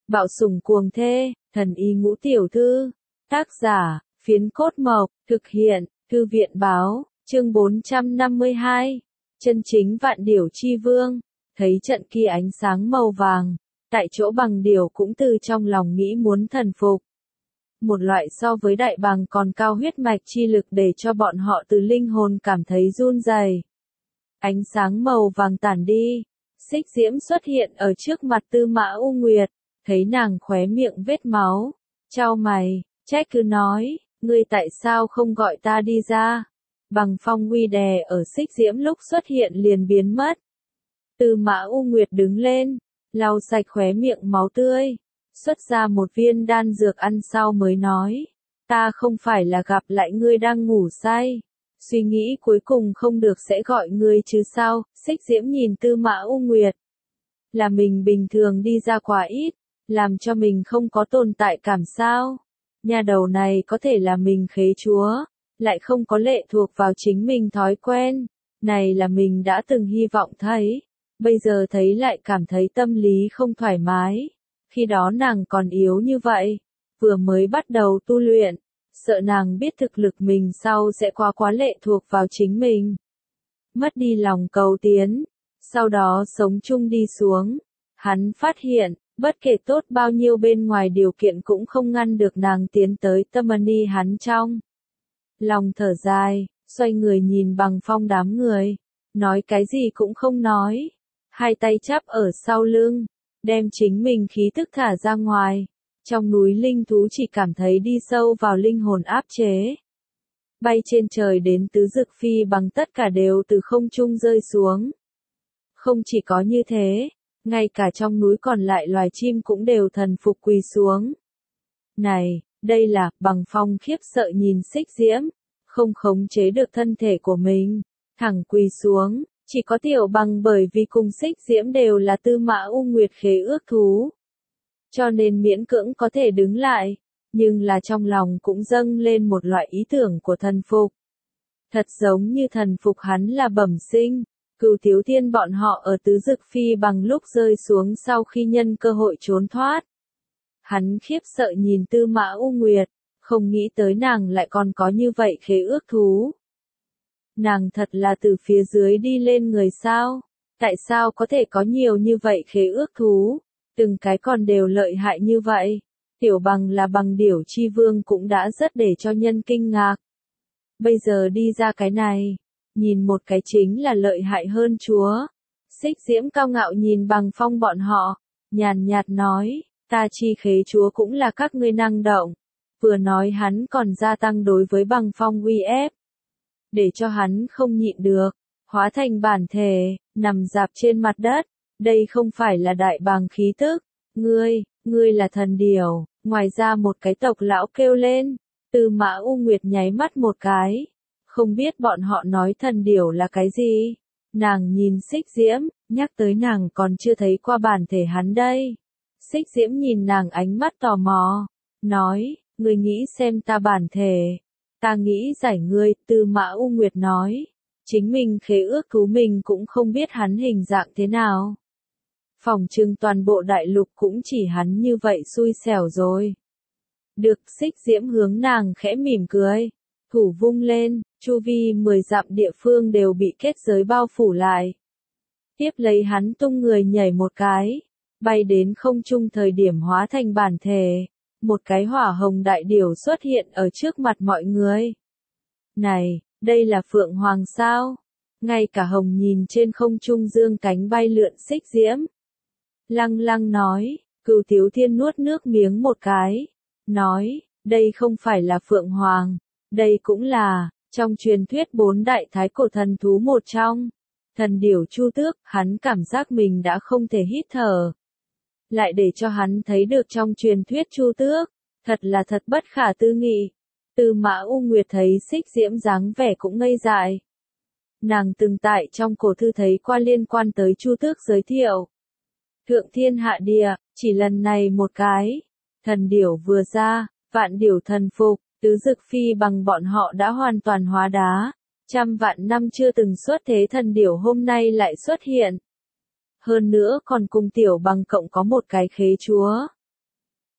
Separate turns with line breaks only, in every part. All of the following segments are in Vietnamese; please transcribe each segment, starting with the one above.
Bạo sủng cuồng thê, thần y ngũ tiểu thư. Tác giả, Phiến Cốt Mộc, thực hiện, Thư viện báo, chương 452. Chân chính vạn điểu chi vương, thấy trận kia ánh sáng màu vàng, tại chỗ bằng điểu cũng từ trong lòng nghĩ muốn thần phục. Một loại so với đại bàng còn cao huyết mạch chi lực để cho bọn họ từ linh hồn cảm thấy run rẩy. Ánh sáng màu vàng tản đi, Xích Diễm xuất hiện ở trước mặt Tư Mã U Nguyệt, thấy nàng khóe miệng vết máu, chau mày, trách cứ nói, ngươi tại sao không gọi ta đi ra? Bằng phong uy đè ở Xích Diễm lúc xuất hiện liền biến mất. Tư Mã U Nguyệt đứng lên, lau sạch khóe miệng máu tươi, xuất ra một viên đan dược ăn sau mới nói, ta không phải là gặp lại ngươi đang ngủ say, suy nghĩ cuối cùng không được sẽ gọi ngươi chứ sao? Xích Diễm nhìn Tư Mã U Nguyệt, là mình bình thường đi ra quá ít, làm cho mình không có tồn tại cảm sao? Nhà đầu này có thể là mình khế chúa, lại không có lệ thuộc vào chính mình thói quen, này là mình đã từng hy vọng thấy, bây giờ thấy lại cảm thấy tâm lý không thoải mái. Khi đó nàng còn yếu như vậy, vừa mới bắt đầu tu luyện, sợ nàng biết thực lực mình sau sẽ quá lệ thuộc vào chính mình. Mất đi lòng cầu tiến, sau đó sống chung đi xuống, hắn phát hiện, bất kể tốt bao nhiêu bên ngoài điều kiện cũng không ngăn được nàng tiến tới tâm ni hắn trong. Lòng thở dài, xoay người nhìn Bằng Phong đám người, nói cái gì cũng không nói, hai tay chắp ở sau lưng, đem chính mình khí tức thả ra ngoài, trong núi linh thú chỉ cảm thấy đi sâu vào linh hồn áp chế. Bay trên trời đến tứ dực phi bằng tất cả đều từ không trung rơi xuống. Không chỉ có như thế, ngay cả trong núi còn lại loài chim cũng đều thần phục quỳ xuống. Này, đây là, Bằng Phong khiếp sợ nhìn Xích Diễm, không khống chế được thân thể của mình, thẳng quỳ xuống, chỉ có Tiểu Bằng bởi vì cùng Xích Diễm đều là Tư Mã U Nguyệt khế ước thú. Cho nên miễn cưỡng có thể đứng lại, nhưng là trong lòng cũng dâng lên một loại ý tưởng của thần phục. Thật giống như thần phục hắn là bẩm sinh. Cửu Thiếu Thiên bọn họ ở tứ dực phi bằng lúc rơi xuống sau khi nhân cơ hội trốn thoát. Hắn khiếp sợ nhìn Tư Mã U Nguyệt, không nghĩ tới nàng lại còn có như vậy khế ước thú. Nàng thật là từ phía dưới đi lên người sao? Tại sao có thể có nhiều như vậy khế ước thú? Từng cái còn đều lợi hại như vậy. Tiểu Bằng là bằng điểu chi vương cũng đã rất để cho nhân kinh ngạc. Bây giờ đi ra cái này. Nhìn một cái chính là lợi hại hơn chúa. Xích Diễm cao ngạo nhìn Bằng Phong bọn họ, nhàn nhạt nói, ta chi khế chúa cũng là các ngươi năng động. Vừa nói hắn còn gia tăng đối với Bằng Phong uy ép. Để cho hắn không nhịn được, hóa thành bản thể, nằm dạp trên mặt đất. Đây không phải là đại bàng khí tức, ngươi là thần điểu. Ngoài ra một cái tộc lão kêu lên, Tư Mã U Nguyệt nháy mắt một cái. Không biết bọn họ nói thần điểu là cái gì? Nàng nhìn Xích Diễm, nhắc tới nàng còn chưa thấy qua bản thể hắn đây. Xích Diễm nhìn nàng ánh mắt tò mò, nói, ngươi nghĩ xem ta bản thể. Ta nghĩ giải ngươi, Tư Mã U Nguyệt nói. Chính mình khế ước thú mình cũng không biết hắn hình dạng thế nào. Phỏng chừng toàn bộ đại lục cũng chỉ hắn như vậy xui xẻo rồi. Được, Xích Diễm hướng nàng khẽ mỉm cười. Thủ vung lên, chu vi 10 dặm địa phương đều bị kết giới bao phủ lại. Tiếp lấy hắn tung người nhảy một cái, bay đến không trung thời điểm hóa thành bản thể. Một cái hỏa hồng đại điểu xuất hiện ở trước mặt mọi người. Này, đây là Phượng Hoàng sao? Ngay cả hồng nhìn trên không trung dương cánh bay lượn Xích Diễm. Lăng lăng nói, Cửu Thiếu Thiên nuốt nước miếng một cái. Nói, đây không phải là Phượng Hoàng. Đây cũng là, trong truyền thuyết 4 đại thái cổ thần thú một trong. Thần điểu Chu Tước, hắn cảm giác mình đã không thể hít thở. Lại để cho hắn thấy được trong truyền thuyết Chu Tước, thật là thật bất khả tư nghị. Tư Mã U Nguyệt thấy Xích Diễm dáng vẻ cũng ngây dại. Nàng từng tại trong cổ thư thấy qua liên quan tới Chu Tước giới thiệu. Thượng thiên hạ địa, chỉ lần này một cái. Thần điểu vừa ra, vạn điểu thần phục. Tứ dực phi bằng bọn họ đã hoàn toàn hóa đá, trăm vạn năm chưa từng xuất thế thần điểu hôm nay lại xuất hiện. Hơn nữa còn cùng Tiểu Bằng cộng có một cái khế chúa.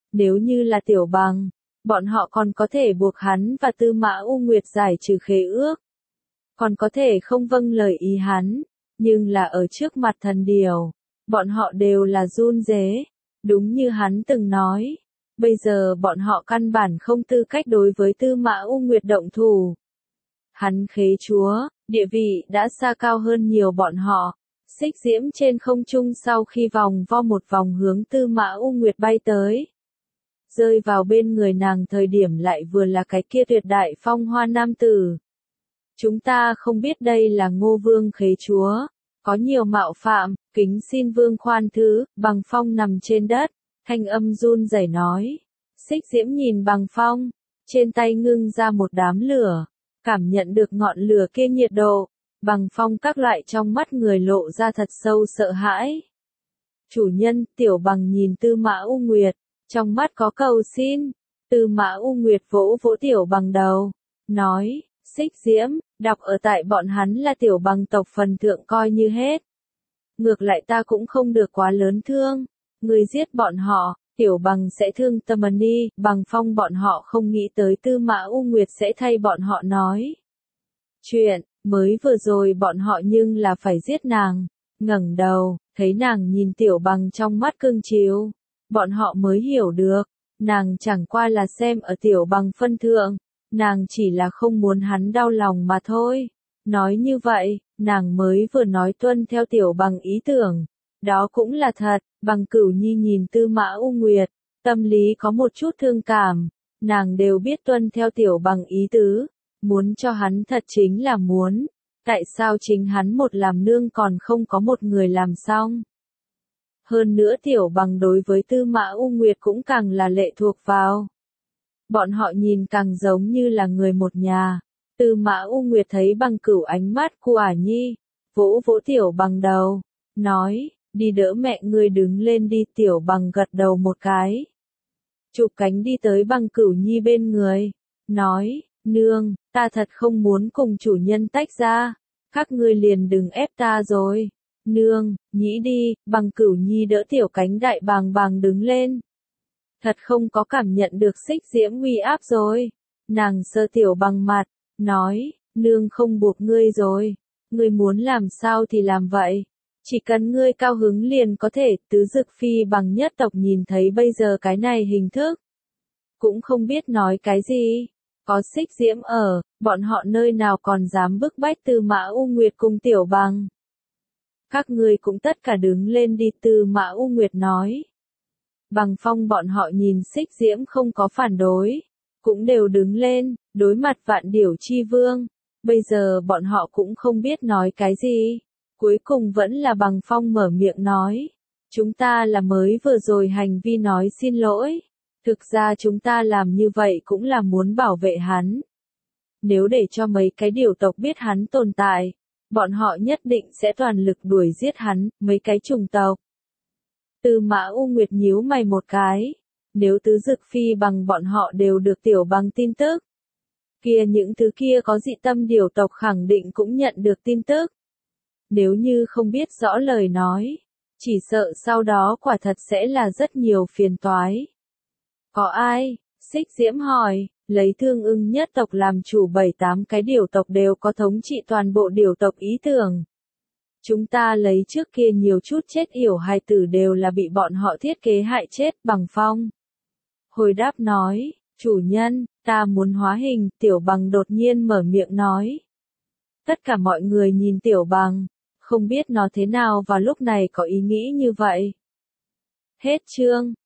Nếu như là Tiểu Bằng, bọn họ còn có thể buộc hắn và Tư Mã U Nguyệt giải trừ khế ước. Còn có thể không vâng lời ý hắn, nhưng là ở trước mặt thần điểu, bọn họ đều là run rế, đúng như hắn từng nói. Bây giờ bọn họ căn bản không tư cách đối với Tư Mã U Nguyệt động thủ. Hắn khế chúa, địa vị đã xa cao hơn nhiều bọn họ. Xích diễm trên không trung sau khi vòng vo một vòng hướng Tư Mã U Nguyệt bay tới. Rơi vào bên người nàng thời điểm lại vừa là cái kia tuyệt đại phong hoa nam tử. Chúng ta không biết đây là Ngô Vương khế chúa, có nhiều mạo phạm, kính xin Vương khoan thứ. Bằng Phong nằm trên đất, thanh âm run rẩy nói. Xích diễm nhìn Bằng Phong, trên tay ngưng ra một đám lửa, cảm nhận được ngọn lửa kia nhiệt độ. Bằng Phong các loại trong mắt người lộ ra thật sâu sợ hãi. Chủ nhân, Tiểu Bằng nhìn Tư Mã U Nguyệt, trong mắt có cầu xin. Tư Mã U Nguyệt vỗ vỗ Tiểu Bằng đầu, nói, Xích diễm, đọc ở tại bọn hắn là Tiểu Bằng tộc phần thượng coi như hết. Ngược lại ta cũng không được quá lớn thương, người giết bọn họ, Tiểu Bằng sẽ thương tâm đi. Bằng Phong bọn họ không nghĩ tới Tư Mã U Nguyệt sẽ thay bọn họ nói chuyện. Mới vừa rồi bọn họ nhưng là phải giết nàng. Ngẩng đầu, thấy nàng nhìn Tiểu Bằng trong mắt cưng chiều, bọn họ mới hiểu được, nàng chẳng qua là xem ở Tiểu Bằng phân thượng, nàng chỉ là không muốn hắn đau lòng mà thôi. Nói như vậy, nàng mới vừa nói tuân theo Tiểu Bằng ý tưởng, đó cũng là thật. Bằng Cửu Nhi nhìn Tư Mã U Nguyệt, tâm lý có một chút thương cảm, nàng đều biết tuân theo Tiểu Bằng ý tứ. Muốn cho hắn thật chính là muốn, tại sao chính hắn một làm nương còn không có một người làm xong. Hơn nữa Tiểu Bằng đối với Tư Mã U Nguyệt cũng càng là lệ thuộc vào. Bọn họ nhìn càng giống như là người một nhà. Tư Mã U Nguyệt thấy Bằng Cửu ánh mắt của Ả Nhi, vỗ vỗ Tiểu Bằng đầu, nói, đi đỡ mẹ ngươi đứng lên đi. Tiểu Bằng gật đầu một cái, chụp cánh đi tới Bằng Cửu Nhi bên người, nói, nương, ta thật không muốn cùng chủ nhân tách ra, các ngươi liền đừng ép ta rồi. Nương, nhĩ đi. Bằng Cửu Nhi đỡ Tiểu Cánh đại bàng bàng đứng lên. Thật không có cảm nhận được xích diễm uy áp rồi. Nàng sơ Tiểu Bằng mặt, nói, nương không buộc ngươi rồi, ngươi muốn làm sao thì làm vậy. Chỉ cần ngươi cao hứng liền có thể. Tứ Dực Phi Bằng nhất tộc nhìn thấy bây giờ cái này hình thức, cũng không biết nói cái gì. Có xích diễm ở, bọn họ nơi nào còn dám bức bách Tư Mã U Nguyệt cùng Tiểu Bằng. Các ngươi cũng tất cả đứng lên đi. Tư Mã U Nguyệt nói. Bằng Phong bọn họ nhìn xích diễm không có phản đối, cũng đều đứng lên, đối mặt Vạn Điểu Chi Vương. Bây giờ bọn họ cũng không biết nói cái gì. Cuối cùng vẫn là Bằng Phong mở miệng nói. Chúng ta là mới vừa rồi hành vi nói xin lỗi. Thực ra chúng ta làm như vậy cũng là muốn bảo vệ hắn. Nếu để cho mấy cái điểu tộc biết hắn tồn tại, bọn họ nhất định sẽ toàn lực đuổi giết hắn. Mấy cái chủng tộc. Tư Mã U Nguyệt nhíu mày một cái. Nếu Tứ Dực Phi Bằng bọn họ đều được Tiểu Bằng tin tức, kia những thứ kia có dị tâm điểu tộc khẳng định cũng nhận được tin tức. Nếu như không biết rõ lời nói, chỉ sợ sau đó quả thật sẽ là rất nhiều phiền toái. Có ai? Xích diễm hỏi. Lấy Thương Ưng nhất tộc làm chủ 7-8 cái điểu tộc đều có thống trị toàn bộ điểu tộc ý tưởng. Chúng ta lấy trước kia nhiều chút chết yểu hài tử đều là bị bọn họ thiết kế hại chết. Bằng Phong hồi đáp nói, chủ nhân, ta muốn hóa hình. Tiểu Bằng đột nhiên mở miệng nói. Tất cả mọi người nhìn Tiểu Bằng, không biết nó thế nào vào lúc này có ý nghĩ như vậy. Hết chương.